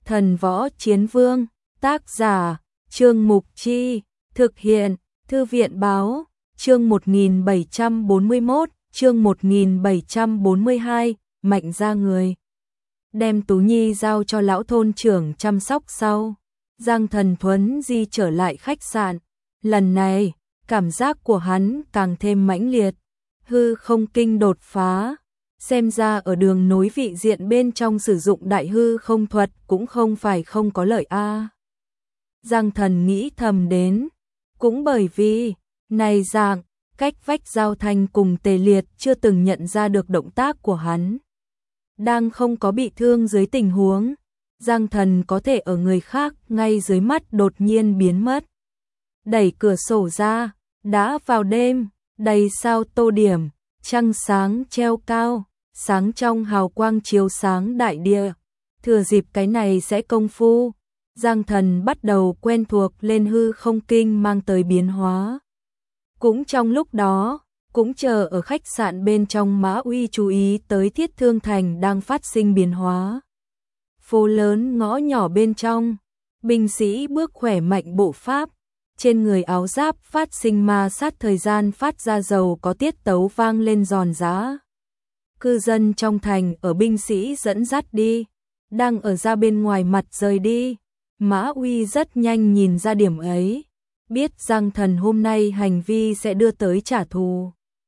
Thần Võ Chiến Vương, tác giả, Trương Mục Chi, thực hiện, Thư viện Báo, chương 1741, chương 1742, Mạnh ra người. Đem Tú Nhi giao cho lão thôn trưởng chăm sóc sau. Giang Thần Thuấn di trở lại khách sạn. Lần này, cảm giác của hắn càng thêm mãnh liệt. Hư không kinh đột phá. Xem ra ở đường nối vị diện bên trong sử dụng đại hư không thuật cũng không phải không có lợi a. Giang Thần nghĩ thầm đến. Cũng bởi vì, này dạng, cách vách Giao Thanh cùng Tề Liệt chưa từng nhận ra được động tác của hắn. Đang không có bị thương dưới tình huống, Giang Thần có thể ở người khác ngay dưới mắt đột nhiên biến mất. Đẩy cửa sổ ra, đã vào đêm, đầy sao tô điểm, trăng sáng treo cao, sáng trong hào quang chiếu sáng đại địa. Thừa dịp cái này sẽ công phu, Giang Thần bắt đầu quen thuộc lên hư không kinh mang tới biến hóa. Cũng trong lúc đó, cũng chờ ở khách sạn bên trong Mã Uy chú ý tới Thiết Thương Thành đang phát sinh biến hóa. Phố lớn ngõ nhỏ bên trong, binh sĩ bước khỏe mạnh bộ pháp, trên người áo giáp phát sinh ma sát thời gian phát ra dầu có tiết tấu vang lên giòn giã. Cư dân trong thành ở binh sĩ dẫn dắt đi, đang ở ra bên ngoài mặt rời đi. Mã Uy rất nhanh nhìn ra điểm ấy, biết Giang Thần hôm nay hành vi sẽ đưa tới trả thù.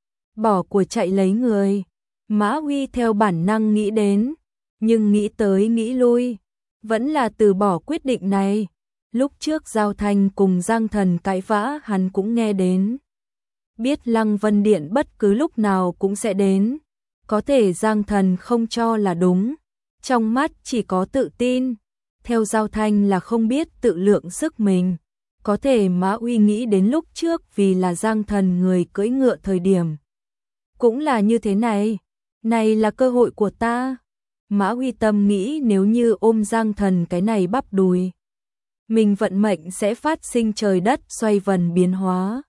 Bỏ của chạy lấy người, Mã Uy theo bản năng nghĩ đến, nhưng nghĩ tới nghĩ lui, vẫn là từ bỏ quyết định này. Lúc trước Giao Thanh cùng Giang Thần cãi vã hắn cũng nghe đến. Biết Lăng Vân Điện bất cứ lúc nào cũng sẽ đến, có thể Giang Thần không cho là đúng, trong mắt chỉ có tự tin. Theo Giao Thanh là không biết tự lượng sức mình, có thể Mã Uy nghĩ đến lúc trước vì là Giang Thần người cưỡi ngựa thời điểm. Cũng là như thế này, này là cơ hội của ta. Mã Uy tâm nghĩ nếu như ôm Giang Thần cái này bắp đùi, mình vận mệnh sẽ phát sinh trời đất xoay vần biến hóa.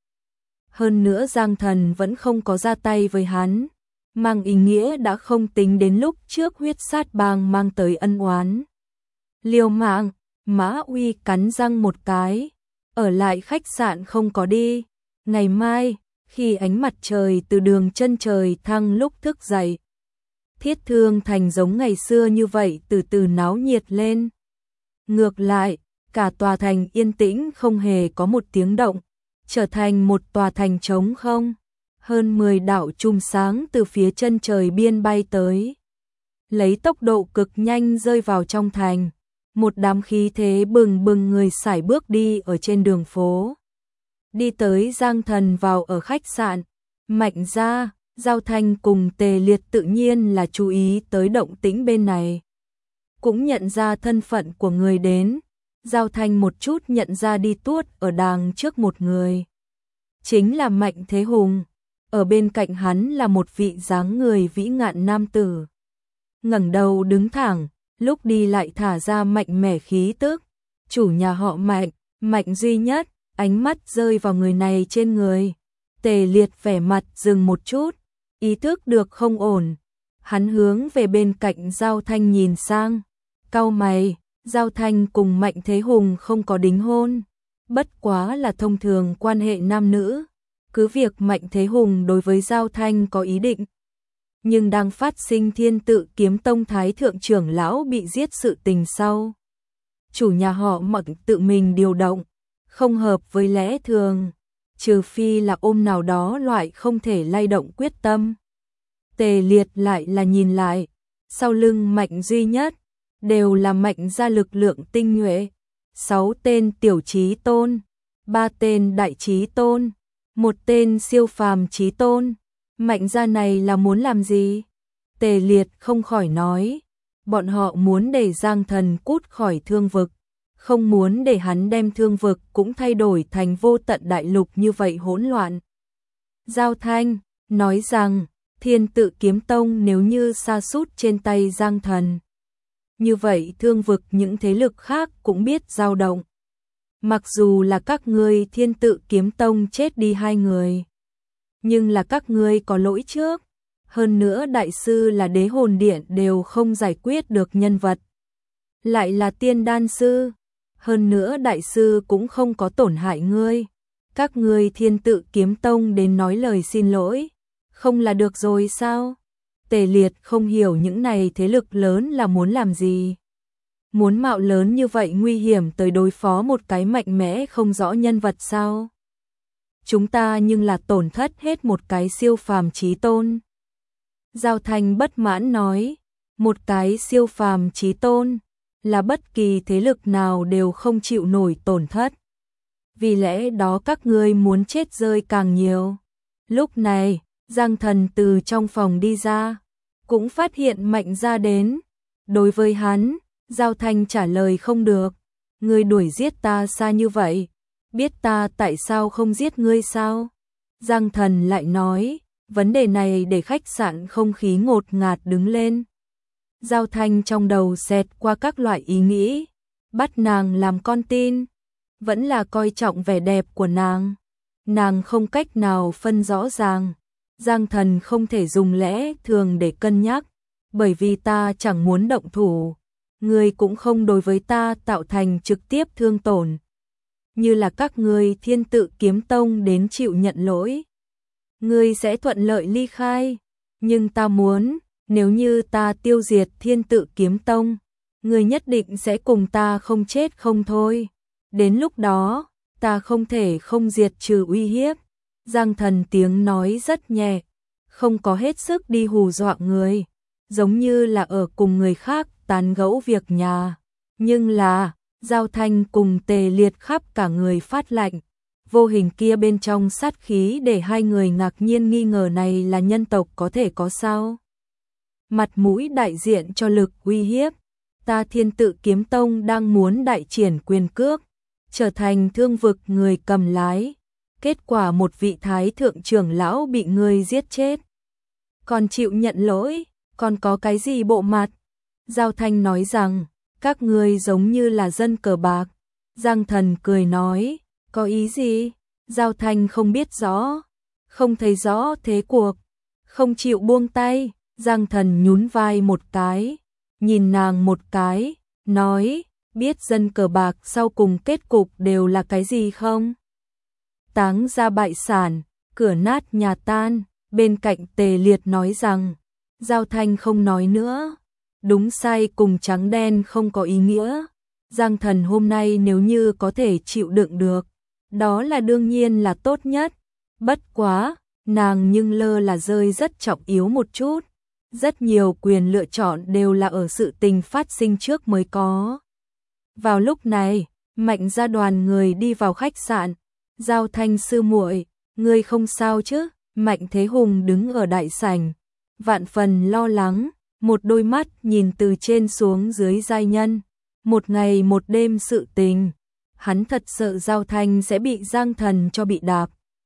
Hơn nữa Giang Thần vẫn không có ra tay với hắn, mang ý nghĩa đã không tính đến lúc trước huyết sát bang mang tới ân oán. Liều mạng, Mã Uy cắn răng một cái, ở lại khách sạn không có đi. Ngày mai, khi ánh mặt trời từ đường chân trời thăng lúc thức dậy, Thiết Thương Thành giống ngày xưa như vậy từ từ náo nhiệt lên. Ngược lại, cả tòa thành yên tĩnh không hề có một tiếng động, trở thành một tòa thành trống không. Hơn 10 đạo chùm sáng từ phía chân trời biên bay tới, lấy tốc độ cực nhanh rơi vào trong thành. Một đám khí thế bừng bừng người sải bước đi ở trên đường phố. Đi tới Giang Thần vào ở khách sạn, Mạnh ra, Giao Thanh cùng Tề Liệt tự nhiên là chú ý tới động tĩnh bên này. Cũng nhận ra thân phận của người đến, Giao Thanh một chút nhận ra đi tuốt ở đàng trước một người. Chính là Mạnh Thế Hùng, ở bên cạnh hắn là một vị dáng người vĩ ngạn nam tử. Ngẩng đầu đứng thẳng, lúc đi lại thả ra mạnh mẽ khí tức. Chủ nhà họ Mạnh, Mạnh duy nhất, ánh mắt rơi vào người này trên người. Tề Liệt vẻ mặt dừng một chút, ý thức được không ổn. Hắn hướng về bên cạnh Giao Thanh nhìn sang, cau mày. Giao Thanh cùng Mạnh Thế Hùng không có đính hôn, bất quá là thông thường quan hệ nam nữ. Cứ việc Mạnh Thế Hùng đối với Giao Thanh có ý định, nhưng đang phát sinh Thiên Tự Kiếm Tông thái thượng trưởng lão bị giết sự tình sau, chủ nhà họ Mạnh tự mình điều động, không hợp với lẽ thường, trừ phi là ôm nào đó loại không thể lay động quyết tâm. Tề Liệt lại là nhìn lại, sau lưng Mạnh duy nhất đều là Mạnh gia lực lượng tinh nhuệ, 6 tên tiểu chí tôn, 3 tên đại chí tôn, 1 tên siêu phàm chí tôn. Mạnh gia này là muốn làm gì? Tề Liệt không khỏi nói, bọn họ muốn để Giang Thần cút khỏi thương vực, không muốn để hắn đem thương vực cũng thay đổi thành vô tận đại lục như vậy hỗn loạn. Giao Thanh nói rằng, Thiên Tự Kiếm Tông nếu như sa sút trên tay Giang Thần, như vậy thương vực những thế lực khác cũng biết dao động. Mặc dù là các ngươi Thiên Tự Kiếm Tông chết đi 2 người, nhưng là các ngươi có lỗi trước. Hơn nữa đại sư là Đế Hồn Điện đều không giải quyết được nhân vật. lại là tiên đan sư, hơn nữa đại sư cũng không có tổn hại ngươi. Các ngươi Thiên Tự Kiếm Tông đến nói lời xin lỗi, không là được rồi sao? Tề Liệt không hiểu những này thế lực lớn là muốn làm gì. Muốn mạo lớn như vậy nguy hiểm tới đối phó một cái mạnh mẽ không rõ nhân vật sao? Chúng ta nhưng là tổn thất hết một cái siêu phàm chí tôn. Giao Thanh bất mãn nói, một cái siêu phàm chí tôn là bất kỳ thế lực nào đều không chịu nổi tổn thất. Vì lẽ đó các ngươi muốn chết rơi càng nhiều. Lúc này, Giang Thần từ trong phòng đi ra, cũng phát hiện Mạnh Gia đến. Đối với hắn, Giao Thanh trả lời không được. Ngươi đuổi giết ta xa như vậy, biết ta tại sao không giết ngươi sao? Giang Thần lại nói, vấn đề này để khách sạn không khí ngột ngạt đứng lên. Giao Thanh trong đầu xẹt qua các loại ý nghĩ, bắt nàng làm con tin, vẫn là coi trọng vẻ đẹp của nàng. Nàng không cách nào phân rõ ràng, Giang Thần không thể dùng lẽ thường để cân nhắc, bởi vì ta chẳng muốn động thủ, ngươi cũng không đối với ta tạo thành trực tiếp thương tổn. Như là các ngươi Thiên Tự Kiếm Tông đến chịu nhận lỗi, ngươi sẽ thuận lợi ly khai, nhưng ta muốn, nếu như ta tiêu diệt Thiên Tự Kiếm Tông, ngươi nhất định sẽ cùng ta không chết không thôi. Đến lúc đó, ta không thể không diệt trừ uy hiếp. Giang Thần tiếng nói rất nhẹ, không có hết sức đi hù dọa người, giống như là ở cùng người khác tán gẫu việc nhà. Nhưng là, Giao Thanh cùng Tề Liệt khắp cả người phát lạnh, vô hình kia bên trong sát khí để hai người ngạc nhiên nghi ngờ này là nhân tộc có thể có sao. Mặt mũi đại diện cho lực uy hiếp, ta Thiên Tự Kiếm Tông đang muốn đại triển quyền cước, trở thành thương vực người cầm lái. Kết quả một vị thái thượng trưởng lão bị ngươi giết chết. Còn chịu nhận lỗi, còn có cái gì bộ mặt? Giao Thanh nói rằng, các ngươi giống như là dân cờ bạc. Giang Thần cười nói, có ý gì? Giao Thanh không biết rõ, không thấy rõ thế cuộc, không chịu buông tay. Giang Thần nhún vai một cái, nhìn nàng một cái, nói, biết dân cờ bạc sau cùng kết cục đều là cái gì không? Táng ra bại sản, cửa nát nhà tan. Bên cạnh Tề Liệt nói rằng, Giao Thanh không nói nữa, đúng sai cùng trắng đen không có ý nghĩa. Giang Thần hôm nay nếu như có thể chịu đựng được, đó là đương nhiên là tốt nhất. Bất quá, nàng nhưng lơ là rơi rất trọng yếu một chút. Rất nhiều quyền lựa chọn đều là ở sự tình phát sinh trước mới có. Vào lúc này, Mạnh gia đoàn người đi vào khách sạn. Giao Thanh sư muội, ngươi không sao chứ? Mạnh Thế Hùng đứng ở đại sảnh, vạn phần lo lắng, một đôi mắt nhìn từ trên xuống dưới giai nhân. Một ngày một đêm sự tình, hắn thật sợ Giao Thanh sẽ bị Giang Thần cho bị đạp.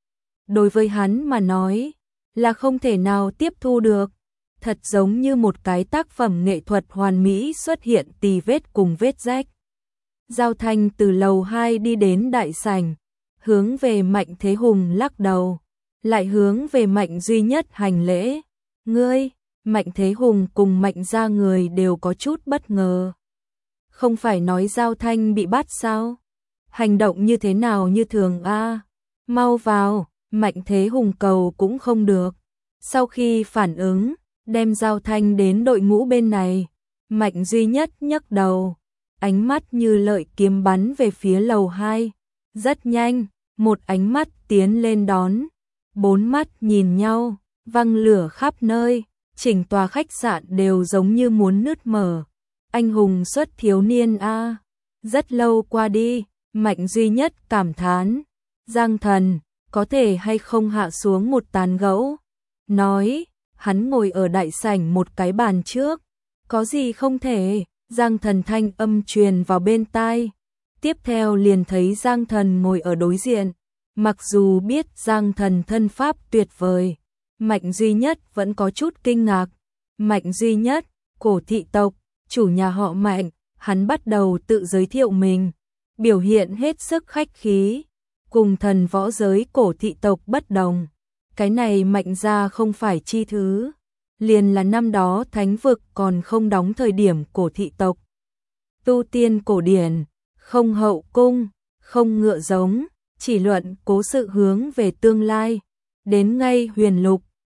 Đối với hắn mà nói, là không thể nào tiếp thu được. Thật giống như một cái tác phẩm nghệ thuật hoàn mỹ xuất hiện tì vết cùng vết rách. Giao Thanh từ lầu 2 đi đến đại sảnh, hướng về Mạnh Thế Hùng lắc đầu, lại hướng về Mạnh Duy Nhất hành lễ. Ngươi, Mạnh Thế Hùng cùng Mạnh gia người đều có chút bất ngờ. Không phải nói Giao Thanh bị bắt sao? Hành động như thế nào như thường a? Mau vào, Mạnh Thế Hùng cầu cũng không được. Sau khi phản ứng, đem Giao Thanh đến đội ngũ bên này, Mạnh Duy Nhất nhấc đầu, ánh mắt như lợi kiếm bắn về phía lầu 2. Rất nhanh, một ánh mắt tiến lên đón, bốn mắt nhìn nhau, văng lửa khắp nơi, chỉnh tòa khách sạn đều giống như muốn nứt mở. Anh hùng xuất thiếu niên a, rất lâu qua đi, Mạnh Duy Nhất cảm thán, Giang Thần, có thể hay không hạ xuống một tán gẫu? Nói, hắn ngồi ở đại sảnh một cái bàn trước, có gì không thể? Giang Thần thanh âm truyền vào bên tai. Tiếp theo liền thấy Giang Thần ngồi ở đối diện. Mặc dù biết Giang Thần thân pháp tuyệt vời, Mạnh Duy Nhất vẫn có chút kinh ngạc. Mạnh Duy Nhất, Cổ thị tộc, chủ nhà họ Mạnh, hắn bắt đầu tự giới thiệu mình, biểu hiện hết sức khách khí, cùng thần võ giới Cổ thị tộc bất đồng. Cái này Mạnh gia không phải chi thứ, liền là năm đó thánh vực còn không đóng thời điểm Cổ thị tộc. tu tiên cổ điển, không hậu cung, không ngựa giống, chỉ luận cố sự hướng về tương lai. Đến ngay huyền lục,